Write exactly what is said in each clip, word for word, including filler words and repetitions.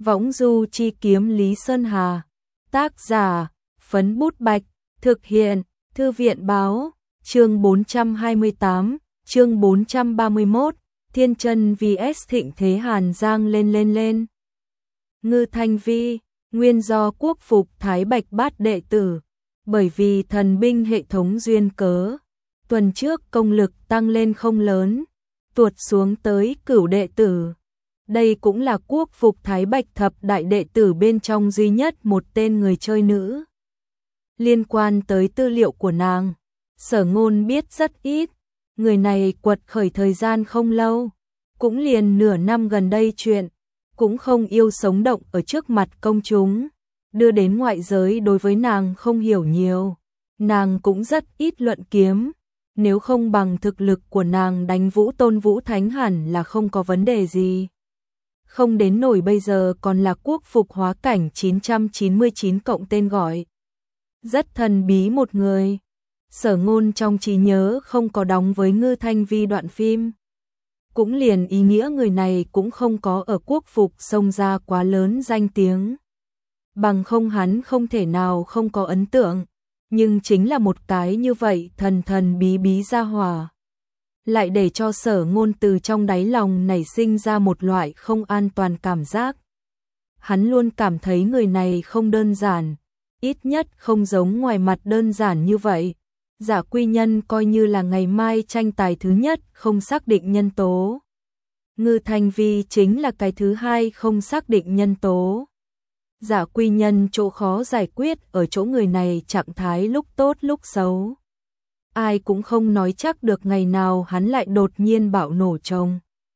Võng du chi kiếm Lý Sơn Hà. Tác giả, Phấn Bút Bạch. Thực hiện, Thư viện Báo. Chương bốn trăm hai mươi tám, chương bốn trăm ba mươi mốt, Thiên Chân vs Thịnh Thế Hàn Giang lên lên lên. Ngư Thanh Vi, nguyên do quốc phục Thái Bạch Bát đệ tử, bởi vì thần binh hệ thống duyên cớ, tuần trước công lực tăng lên không lớn, tuột xuống tới cửu đệ tử. Đây cũng là quốc phục Thái Bạch thập đại đệ tử bên trong duy nhất một tên người chơi nữ. Liên quan tới tư liệu của nàng, Sở Ngôn biết rất ít, người này quật khởi thời gian không lâu, cũng liền nửa năm gần đây chuyện, cũng không yêu sống động ở trước mặt công chúng, đưa đến ngoại giới đối với nàng không hiểu nhiều, nàng cũng rất ít luận kiếm, nếu không bằng thực lực của nàng đánh Vũ Tôn Vũ Thánh hẳn là không có vấn đề gì. Không đến nổi bây giờ còn là quốc phục hóa cảnh chín trăm chín mươi chín cộng tên gọi. Rất thần bí một người. Sở Ngôn trong trí nhớ không có đóng với Ngư Thanh Vi đoạn phim. Cũng liền ý nghĩa người này cũng không có ở quốc phục xông ra quá lớn danh tiếng. Bằng không hắn không thể nào không có ấn tượng. Nhưng chính là một cái như vậy thần thần bí bí ra hỏa. Lại để cho Sở Ngôn từ trong đáy lòng nảy sinh ra một loại không an toàn cảm giác. Hắn luôn cảm thấy người này không đơn giản, ít nhất không giống ngoài mặt đơn giản như vậy. Giả Quy Nhân coi như là ngày mai tranh tài thứ nhất không xác định nhân tố. Ngư Thanh Vi chính là cái thứ hai không xác định nhân tố. Giả Quy Nhân chỗ khó giải quyết ở chỗ người này trạng thái lúc tốt lúc xấu. Ai cũng không nói chắc được ngày nào hắn lại đột nhiên bạo nổ trông.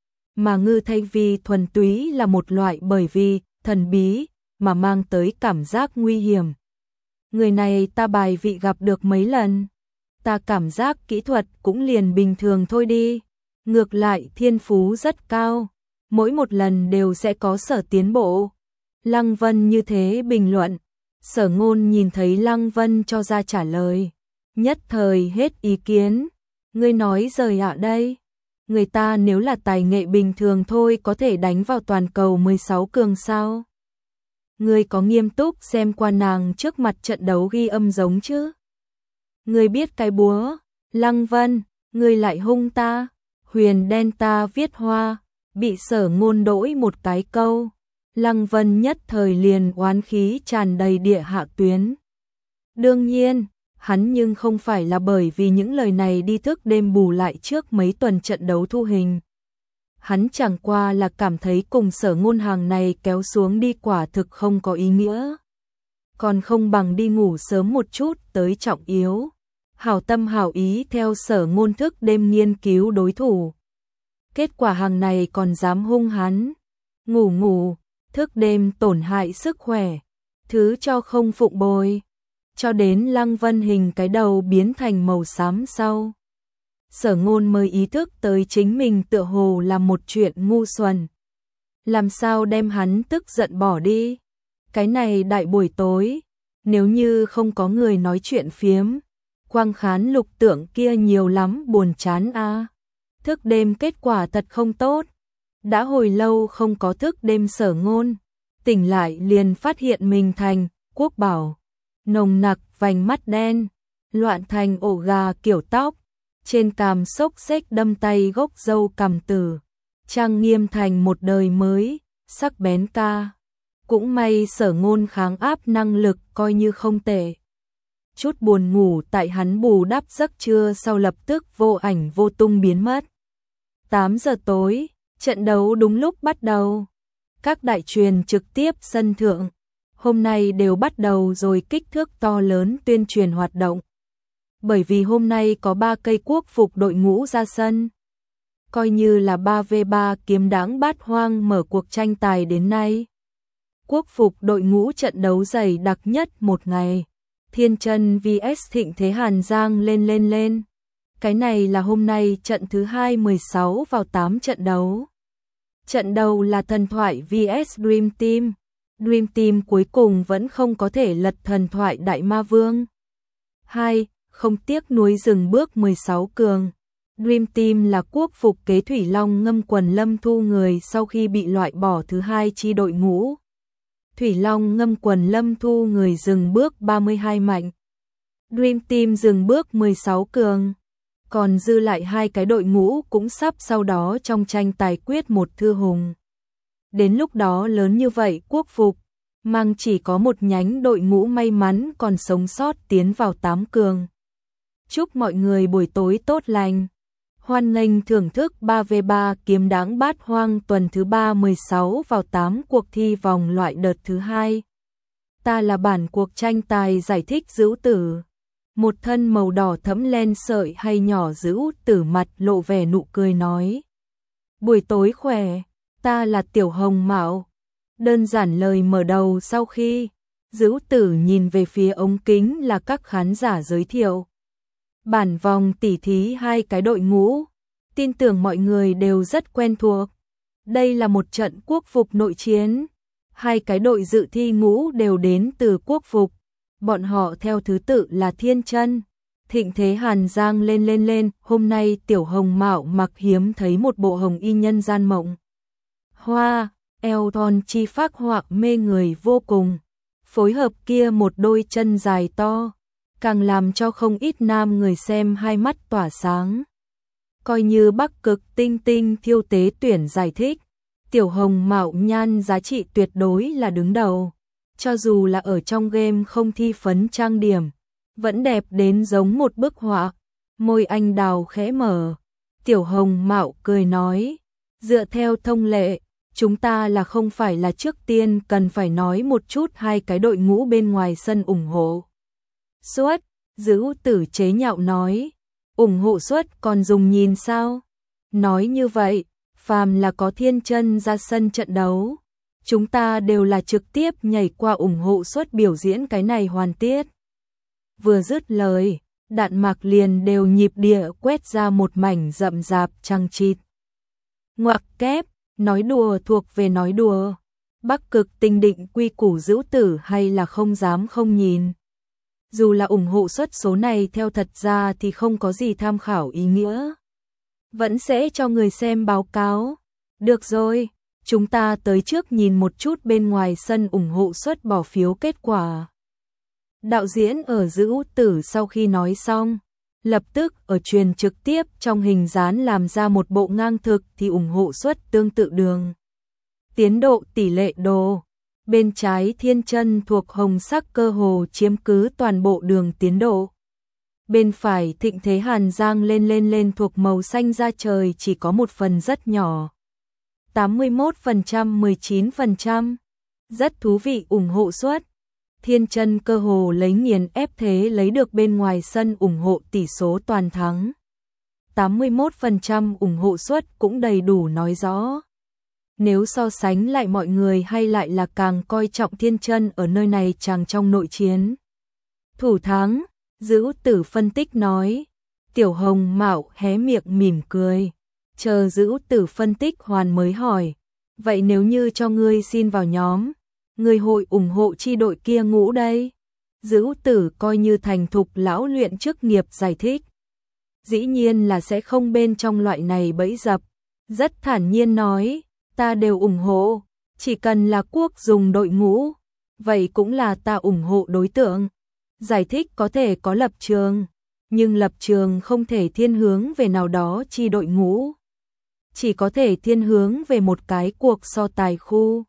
Mà Ngư Thanh Vi thuần túy là một loại bởi vì thần bí mà mang tới cảm giác nguy hiểm. Người này ta bài vị gặp được mấy lần, ta cảm giác kỹ thuật cũng liền bình thường thôi đi. Ngược lại thiên phú rất cao, mỗi một lần đều sẽ có sở tiến bộ. Lăng Vân như thế bình luận, Sở Ngôn nhìn thấy Lăng Vân cho ra trả lời. Nhất thời hết ý kiến, ngươi nói rời ạ đây. Người ta nếu là tài nghệ bình thường thôi có thể đánh vào toàn cầu mười sáu cường sao. Ngươi có nghiêm túc xem qua nàng trước mặt trận đấu ghi âm giống chứ? Ngươi biết cái búa, Lăng Vân, ngươi lại hung ta, huyền đen ta viết hoa, bị Sở Ngôn đỗi một cái câu. Lăng Vân nhất thời liền oán khí tràn đầy địa hạ tuyến. Đương nhiên, hắn nhưng không phải là bởi vì những lời này đi thức đêm bù lại trước mấy tuần trận đấu thu hình. Hắn chẳng qua là cảm thấy cùng Sở Ngôn hàng này kéo xuống đi quả thực không có ý nghĩa. Còn không bằng đi ngủ sớm một chút tới trọng yếu. Hảo tâm hảo ý theo Sở Ngôn thức đêm nghiên cứu đối thủ. Kết quả hàng này còn dám hung hắn. Ngủ ngủ, thức đêm tổn hại sức khỏe. Thứ cho không phụng bồi. Cho đến Lăng Vân hình cái đầu biến thành màu xám sau. Sở Ngôn mới ý thức tới chính mình tựa hồ là một chuyện ngu xuẩn. Làm sao đem hắn tức giận bỏ đi? Cái này đại buổi tối, nếu như không có người nói chuyện phiếm, quang khán lục tưởng kia nhiều lắm buồn chán a. À. Thức đêm kết quả thật không tốt. Đã hồi lâu không có thức đêm Sở Ngôn, tỉnh lại liền phát hiện mình thành Quốc Bảo. Nồng nặc vành mắt đen, loạn thành ổ gà kiểu tóc, trên cằm xốc xếch đâm tay gốc râu cằm tử, trang nghiêm thành một đời mới, sắc bén ca. Cũng may Sở Ngôn kháng áp năng lực coi như không tệ. Chút buồn ngủ tại hắn bù đắp giấc trưa sau lập tức vô ảnh vô tung biến mất. tám giờ tối, trận đấu đúng lúc bắt đầu. Các đại truyền trực tiếp sân thượng hôm nay đều bắt đầu rồi kích thước to lớn tuyên truyền hoạt động. Bởi vì hôm nay có ba cây quốc phục đội ngũ ra sân. Coi như là ba vs ba kiếm đãng bát hoang mở cuộc tranh tài đến nay. Quốc phục đội ngũ trận đấu dày đặc nhất một ngày. Thiên Chân vs Thịnh Thế Hàn Giang lên lên lên. Cái này là hôm nay trận thứ hai mười sáu vào tám trận đấu. Trận đầu là Thần Thoại vs Dream Team. Dream Team cuối cùng vẫn không có thể lật Thần Thoại Đại Ma Vương. hai. Không tiếc nuối dừng bước mười sáu cường. Dream Team là quốc phục kế Thủy Long Ngâm quần Lâm Thu người sau khi bị loại bỏ thứ hai chi đội ngũ, Thủy Long ngâm quần Lâm Thu người dừng bước ba mươi hai mạnh. Dream Team dừng bước mười sáu cường. Còn dư lại hai cái đội ngũ cũng sắp sau đó trong tranh tài quyết một thư hùng. Đến lúc đó lớn như vậy quốc phục, mang chỉ có một nhánh đội ngũ may mắn còn sống sót tiến vào tám cường. Chúc mọi người buổi tối tốt lành. Hoan nghênh thưởng thức ba vs ba kiếm đáng bát hoang tuần thứ ba mười sáu vào tám cuộc thi vòng loại đợt thứ hai. Ta là bản cuộc tranh tài giải thích Dữu Tử. Một thân màu đỏ thẫm len sợi hay nhỏ Dữu Tử mặt lộ vẻ nụ cười nói. Buổi tối khỏe, ta là Tiểu Hồng Mạo. Đơn giản lời mở đầu sau khi Dữu Tử nhìn về phía ống kính là các khán giả giới thiệu. Bản vòng tỉ thí hai cái đội ngũ, tin tưởng mọi người đều rất quen thuộc. Đây là một trận quốc phục nội chiến. Hai cái đội dự thi ngũ đều đến từ quốc phục. Bọn họ theo thứ tự là Thiên Chân, Thịnh Thế Hàn Giang lên lên lên. Hôm nay Tiểu Hồng Mạo mặc hiếm thấy một bộ hồng y nhân gian mộng. Hoa, eo thon chi phác họa mê người vô cùng. Phối hợp kia một đôi chân dài to, càng làm cho không ít nam người xem hai mắt tỏa sáng. Coi như Bắc Cực tinh tinh thiêu tế tuyển giải thích, Tiểu Hồng Mạo nhan giá trị tuyệt đối là đứng đầu. Cho dù là ở trong game không thi phấn trang điểm, vẫn đẹp đến giống một bức họa. Môi anh đào khẽ mở, Tiểu Hồng Mạo cười nói, dựa theo thông lệ, chúng ta là không phải là trước tiên cần phải nói một chút hai cái đội ngũ bên ngoài sân ủng hộ. Suất, Dữu Tử chế nhạo nói, ủng hộ suất còn dùng nhìn sao? Nói như vậy, phàm là có Thiên Chân ra sân trận đấu, chúng ta đều là trực tiếp nhảy qua ủng hộ suất biểu diễn cái này hoàn tiết. Vừa dứt lời, đạn mạc liền đều nhịp địa quét ra một mảnh rậm rạp chằng chịt. Ngoặc kép, nói đùa thuộc về nói đùa. Bắc Cực tinh định quy củ Dữu Tử hay là không dám không nhìn. Dù là ủng hộ suất số này theo thật ra thì không có gì tham khảo ý nghĩa. Vẫn sẽ cho người xem báo cáo. Được rồi, chúng ta tới trước nhìn một chút bên ngoài sân ủng hộ suất bỏ phiếu kết quả. Đạo diễn ở Dữu Tử sau khi nói xong, lập tức ở truyền trực tiếp trong hình dán làm ra một bộ ngang thực thì ủng hộ suất tương tự đường. Tiến độ tỷ lệ đồ. Bên trái Thiên Chân thuộc hồng sắc cơ hồ chiếm cứ toàn bộ đường tiến độ. Bên phải Thịnh Thế Hàn Giang lên lên lên thuộc màu xanh da trời chỉ có một phần rất nhỏ. tám mươi mốt phần trăm mười chín phần trăm. Rất thú vị ủng hộ suất. Thiên Chân cơ hồ lấy nghiền ép thế lấy được bên ngoài sân ủng hộ tỷ số toàn thắng. tám mươi mốt phần trăm ủng hộ suất cũng đầy đủ nói rõ. Nếu so sánh lại mọi người hay lại là càng coi trọng Thiên Chân ở nơi này chàng trong nội chiến. Thủ thắng, Dữu Tử phân tích nói. Tiểu Hồng Mạo hé miệng mỉm cười. Chờ Dữu Tử phân tích hoàn mới hỏi. Vậy nếu như cho ngươi xin vào nhóm, ngươi hội ủng hộ chi đội kia ngũ đây? Dữu Tử coi như thành thục lão luyện chức nghiệp giải thích. Dĩ nhiên là sẽ không bên trong loại này bẫy dập. Rất thản nhiên nói. Ta đều ủng hộ, chỉ cần là quốc dùng đội ngũ, vậy cũng là ta ủng hộ đối tượng. Giải thích có thể có lập trường, nhưng lập trường không thể thiên hướng về nào đó chi đội ngũ. Chỉ có thể thiên hướng về một cái cuộc so tài khu.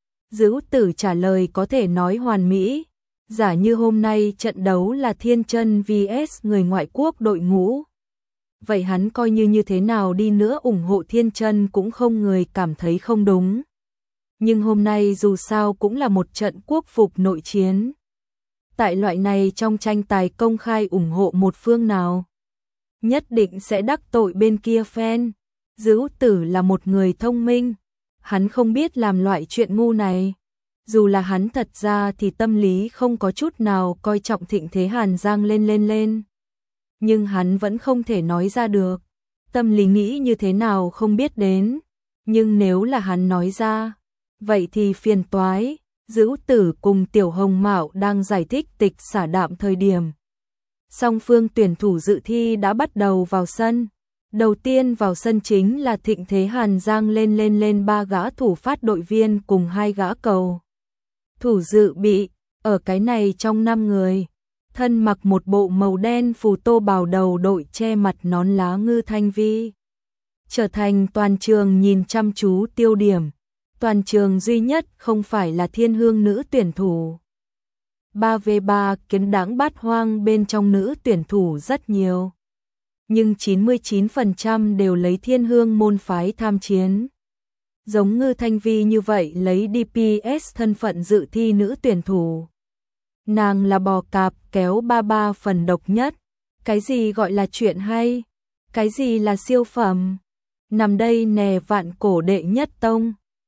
Dữu Tử trả lời có thể nói hoàn mỹ. Giả như hôm nay trận đấu là Thiên Chân vs người ngoại quốc đội ngũ. Vậy hắn coi như như thế nào đi nữa ủng hộ Thiên Chân cũng không người cảm thấy không đúng. Nhưng hôm nay dù sao cũng là một trận quốc phục nội chiến. Tại loại này trong tranh tài công khai ủng hộ một phương nào, nhất định sẽ đắc tội bên kia fan. Dữu Tử là một người thông minh, hắn không biết làm loại chuyện ngu này. Dù là hắn thật ra thì tâm lý không có chút nào coi trọng Thịnh Thế Hàn Giang lên lên lên. Nhưng hắn vẫn không thể nói ra được. Tâm lý nghĩ như thế nào không biết đến. Nhưng nếu là hắn nói ra, vậy thì phiền toái. Dữu Tử cùng Tiểu Hồng Mạo đang giải thích tịch xả đạm thời điểm. Song phương tuyển thủ dự thi đã bắt đầu vào sân. Đầu tiên vào sân chính là Thịnh Thế Hàn Giang lên lên lên ba gã thủ phát đội viên cùng hai gã cầu Thủ dự bị, ở cái này trong năm người, thân mặc một bộ màu đen phù tô bào đầu đội che mặt nón lá Ngư Thanh Vi. Trở thành toàn trường nhìn chăm chú tiêu điểm, toàn trường duy nhất không phải là thiên hương nữ tuyển thủ. ba vs ba kiến đãng bát hoang bên trong nữ tuyển thủ rất nhiều. Nhưng chín mươi chín phần trăm đều lấy thiên hương môn phái tham chiến. Giống Ngư Thanh Vi như vậy lấy đê pê ét thân phận dự thi nữ tuyển thủ. Nàng là bò cạp kéo ba ba phần độc nhất. Cái gì gọi là chuyện hay? Cái gì là siêu phẩm? Nằm đây nè vạn cổ đệ nhất tông.